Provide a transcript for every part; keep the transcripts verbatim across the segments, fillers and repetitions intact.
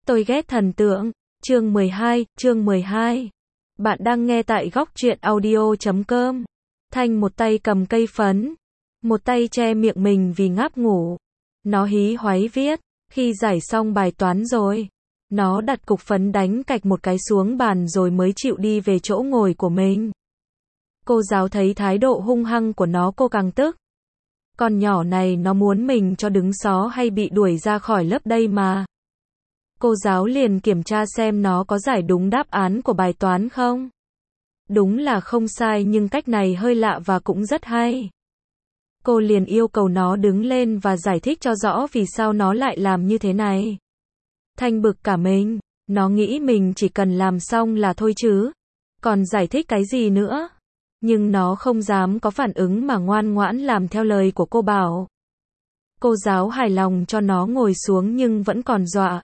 Tôi ghét thần tượng. Chương mười hai, chương mười hai. Bạn đang nghe tại góc truyện audio chấm com. Thanh một tay cầm cây phấn, một tay che miệng mình vì ngáp ngủ. Nó hí hoáy viết, khi giải xong bài toán rồi, nó đặt cục phấn đánh cạch một cái xuống bàn rồi mới chịu đi về chỗ ngồi của mình. Cô giáo thấy thái độ hung hăng của nó cô càng tức. Con nhỏ này nó muốn mình cho đứng xó hay bị đuổi ra khỏi lớp đây mà. Cô giáo liền kiểm tra xem nó có giải đúng đáp án của bài toán không. Đúng là không sai nhưng cách này hơi lạ và cũng rất hay. Cô liền yêu cầu nó đứng lên và giải thích cho rõ vì sao nó lại làm như thế này. Thanh bực cả mình, nó nghĩ mình chỉ cần làm xong là thôi chứ. Còn giải thích cái gì nữa? Nhưng nó không dám có phản ứng mà ngoan ngoãn làm theo lời của cô bảo. Cô giáo hài lòng cho nó ngồi xuống nhưng vẫn còn dọa.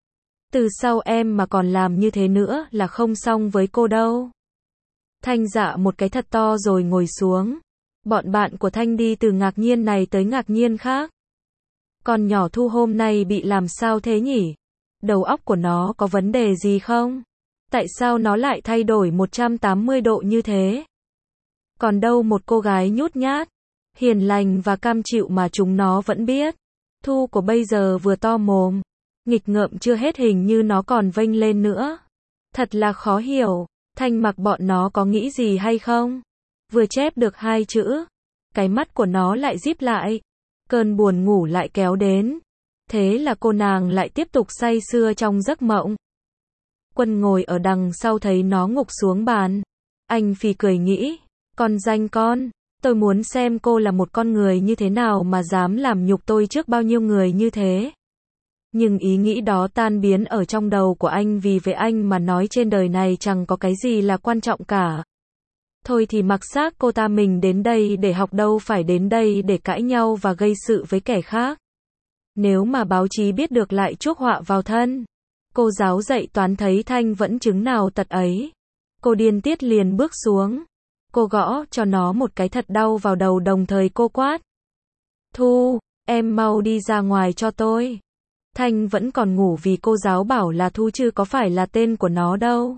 Từ sau em mà còn làm như thế nữa là không xong với cô đâu. Thanh dạ một cái thật to rồi ngồi xuống. Bọn bạn của Thanh đi từ ngạc nhiên này tới ngạc nhiên khác. Con nhỏ Thu hôm nay bị làm sao thế nhỉ? Đầu óc của nó có vấn đề gì không? Tại sao nó lại thay đổi một trăm tám mươi độ như thế? Còn đâu một cô gái nhút nhát, hiền lành và cam chịu mà chúng nó vẫn biết. Thu của bây giờ vừa to mồm, nghịch ngợm chưa hết hình như nó còn vênh lên nữa. Thật là khó hiểu, Thanh mặc bọn nó có nghĩ gì hay không? Vừa chép được hai chữ, cái mắt của nó lại díp lại. Cơn buồn ngủ lại kéo đến. Thế là cô nàng lại tiếp tục say sưa trong giấc mộng. Quân ngồi ở đằng sau thấy nó ngục xuống bàn. Anh phì cười nghĩ, con danh con, tôi muốn xem cô là một con người như thế nào mà dám làm nhục tôi trước bao nhiêu người như thế. Nhưng ý nghĩ đó tan biến ở trong đầu của anh vì về anh mà nói trên đời này chẳng có cái gì là quan trọng cả. Thôi thì mặc xác cô ta mình đến đây để học đâu phải đến đây để cãi nhau và gây sự với kẻ khác. Nếu mà báo chí biết được lại chuốc họa vào thân. Cô giáo dạy toán thấy Thanh vẫn chứng nào tật ấy. Cô điên tiết liền bước xuống. Cô gõ cho nó một cái thật đau vào đầu đồng thời cô quát. Thu, em mau đi ra ngoài cho tôi. Thanh vẫn còn ngủ vì cô giáo bảo là Thu chứ có phải là tên của nó đâu.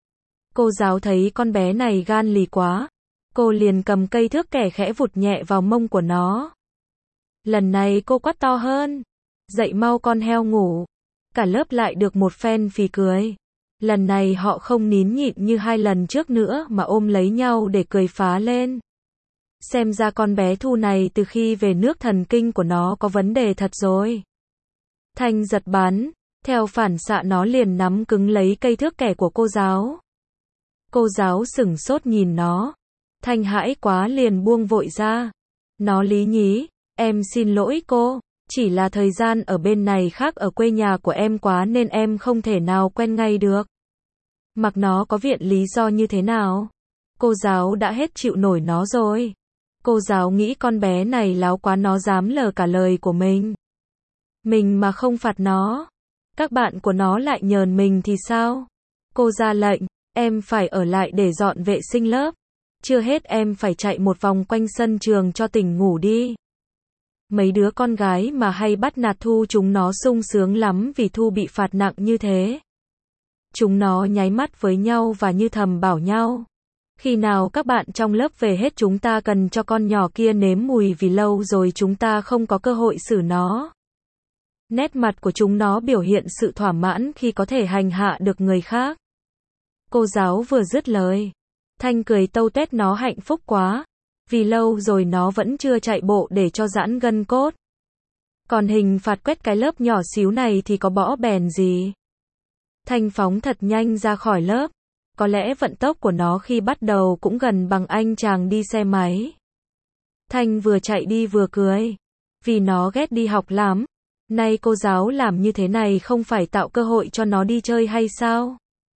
Cô giáo thấy con bé này gan lì quá. Cô liền cầm cây thước kẻ khẽ vụt nhẹ vào mông của nó. Lần này cô quát to hơn. Dậy mau con heo ngủ. Cả lớp lại được một phen phì cười. Lần này họ không nín nhịn như hai lần trước nữa mà ôm lấy nhau để cười phá lên. Xem ra con bé Thu này từ khi về nước thần kinh của nó có vấn đề thật rồi. Thanh giật bắn, theo phản xạ nó liền nắm cứng lấy cây thước kẻ của cô giáo. Cô giáo sửng sốt nhìn nó. Thanh hãi quá liền buông vội ra. Nó lý nhí, em xin lỗi cô, chỉ là thời gian ở bên này khác ở quê nhà của em quá nên em không thể nào quen ngay được. Mặc nó có viện lý do như thế nào. Cô giáo đã hết chịu nổi nó rồi. Cô giáo nghĩ con bé này láo quá nó dám lờ cả lời của mình. Mình mà không phạt nó, các bạn của nó lại nhờn mình thì sao? Cô ra lệnh, em phải ở lại để dọn vệ sinh lớp. Chưa hết em phải chạy một vòng quanh sân trường cho tỉnh ngủ đi. Mấy đứa con gái mà hay bắt nạt Thu chúng nó sung sướng lắm vì Thu bị phạt nặng như thế. Chúng nó nháy mắt với nhau và như thầm bảo nhau. Khi nào các bạn trong lớp về hết chúng ta cần cho con nhỏ kia nếm mùi vì lâu rồi chúng ta không có cơ hội xử nó. Nét mặt của chúng nó biểu hiện sự thỏa mãn khi có thể hành hạ được người khác. Cô giáo vừa dứt lời. Thanh cười tâu tuét nó hạnh phúc quá. Vì lâu rồi nó vẫn chưa chạy bộ để cho giãn gân cốt. Còn hình phạt quét cái lớp nhỏ xíu này thì có bỏ bèn gì. Thanh phóng thật nhanh ra khỏi lớp. Có lẽ vận tốc của nó khi bắt đầu cũng gần bằng anh chàng đi xe máy. Thanh vừa chạy đi vừa cười. Vì nó ghét đi học lắm. Nay cô giáo làm như thế này không phải tạo cơ hội cho nó đi chơi hay sao?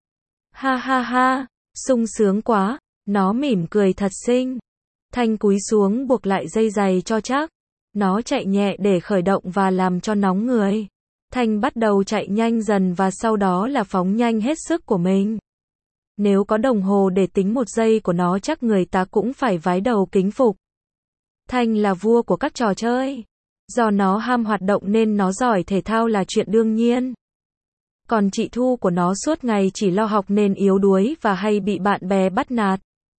Ha ha ha, sung sướng quá. Nó mỉm cười thật xinh. Thanh cúi xuống buộc lại dây giày cho chắc. Nó chạy nhẹ để khởi động và làm cho nóng người. Thanh bắt đầu chạy nhanh dần và sau đó là phóng nhanh hết sức của mình. Nếu có đồng hồ để tính một giây của nó chắc người ta cũng phải vái đầu kính phục. Thanh là vua của các trò chơi. Do nó ham hoạt động nên nó giỏi thể thao là chuyện đương nhiên. Còn chị Thu của nó suốt ngày chỉ lo học nên yếu đuối và hay bị bạn bè bắt nạt.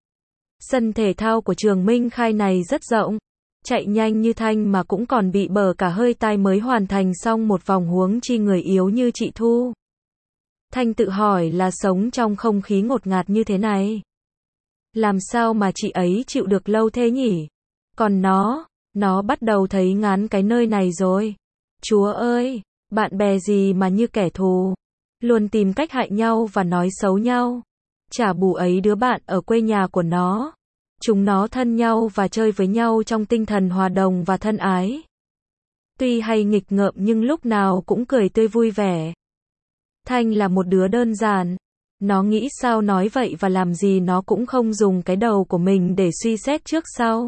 Sân thể thao của trường Minh Khai này rất rộng. Chạy nhanh như Thanh mà cũng còn bị bở cả hơi tai mới hoàn thành xong một vòng, huống chi người yếu như chị Thu. Thanh tự hỏi là sống trong không khí ngột ngạt như thế này, làm sao mà chị ấy chịu được lâu thế nhỉ? Còn nó, nó bắt đầu thấy ngán cái nơi này rồi. Chúa ơi, bạn bè gì mà như kẻ thù, luôn tìm cách hại nhau và nói xấu nhau. Chả bù ấy đứa bạn ở quê nhà của nó, chúng nó thân nhau và chơi với nhau trong tinh thần hòa đồng và thân ái. Tuy hay nghịch ngợm nhưng lúc nào cũng cười tươi vui vẻ. Thanh là một đứa đơn giản. Nó nghĩ sao nói vậy và làm gì nó cũng không dùng cái đầu của mình để suy xét trước sau.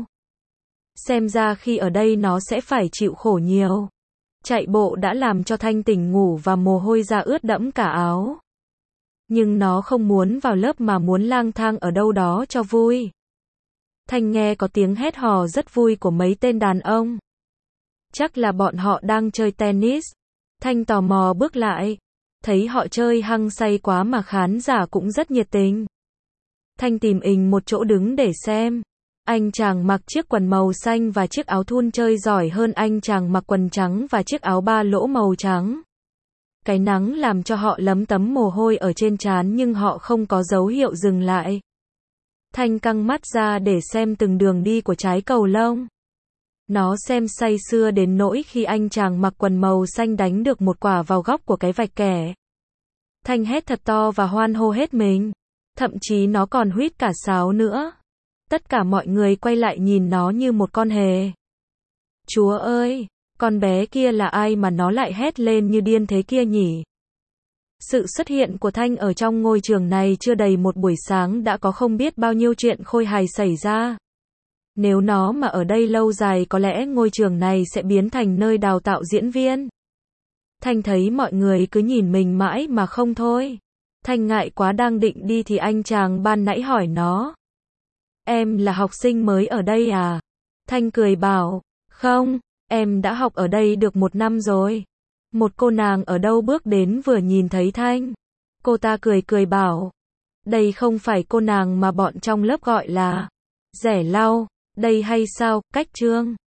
Xem ra khi ở đây nó sẽ phải chịu khổ nhiều. Chạy bộ đã làm cho Thanh tỉnh ngủ và mồ hôi ra ướt đẫm cả áo. Nhưng nó không muốn vào lớp mà muốn lang thang ở đâu đó cho vui. Thanh nghe có tiếng hét hò rất vui của mấy tên đàn ông. Chắc là bọn họ đang chơi tennis. Thanh tò mò bước lại. Thấy họ chơi hăng say quá mà khán giả cũng rất nhiệt tình. Thanh tìm ình một chỗ đứng để xem. Anh chàng mặc chiếc quần màu xanh và chiếc áo thun chơi giỏi hơn anh chàng mặc quần trắng và chiếc áo ba lỗ màu trắng. Cái nắng làm cho họ lấm tấm mồ hôi ở trên trán nhưng họ không có dấu hiệu dừng lại. Thanh căng mắt ra để xem từng đường đi của trái cầu lông. Nó xem say sưa đến nỗi khi anh chàng mặc quần màu xanh đánh được một quả vào góc của cái vạch kẻ. Thanh hét thật to và hoan hô hết mình. Thậm chí nó còn huýt cả sáo nữa. Tất cả mọi người quay lại nhìn nó như một con hề. Chúa ơi, con bé kia là ai mà nó lại hét lên như điên thế kia nhỉ? Sự xuất hiện của Thanh ở trong ngôi trường này chưa đầy một buổi sáng đã có không biết bao nhiêu chuyện khôi hài xảy ra. Nếu nó mà ở đây lâu dài có lẽ ngôi trường này sẽ biến thành nơi đào tạo diễn viên. Thanh thấy mọi người cứ nhìn mình mãi mà không thôi. Thanh ngại quá đang định đi thì anh chàng ban nãy hỏi nó. Em là học sinh mới ở đây à? Thanh cười bảo, không, em đã học ở đây được một năm rồi. Một cô nàng ở đâu bước đến vừa nhìn thấy Thanh. Cô ta cười cười bảo, đây không phải cô nàng mà bọn trong lớp gọi là Rẻ Lau, đây hay sao, Cách Trương.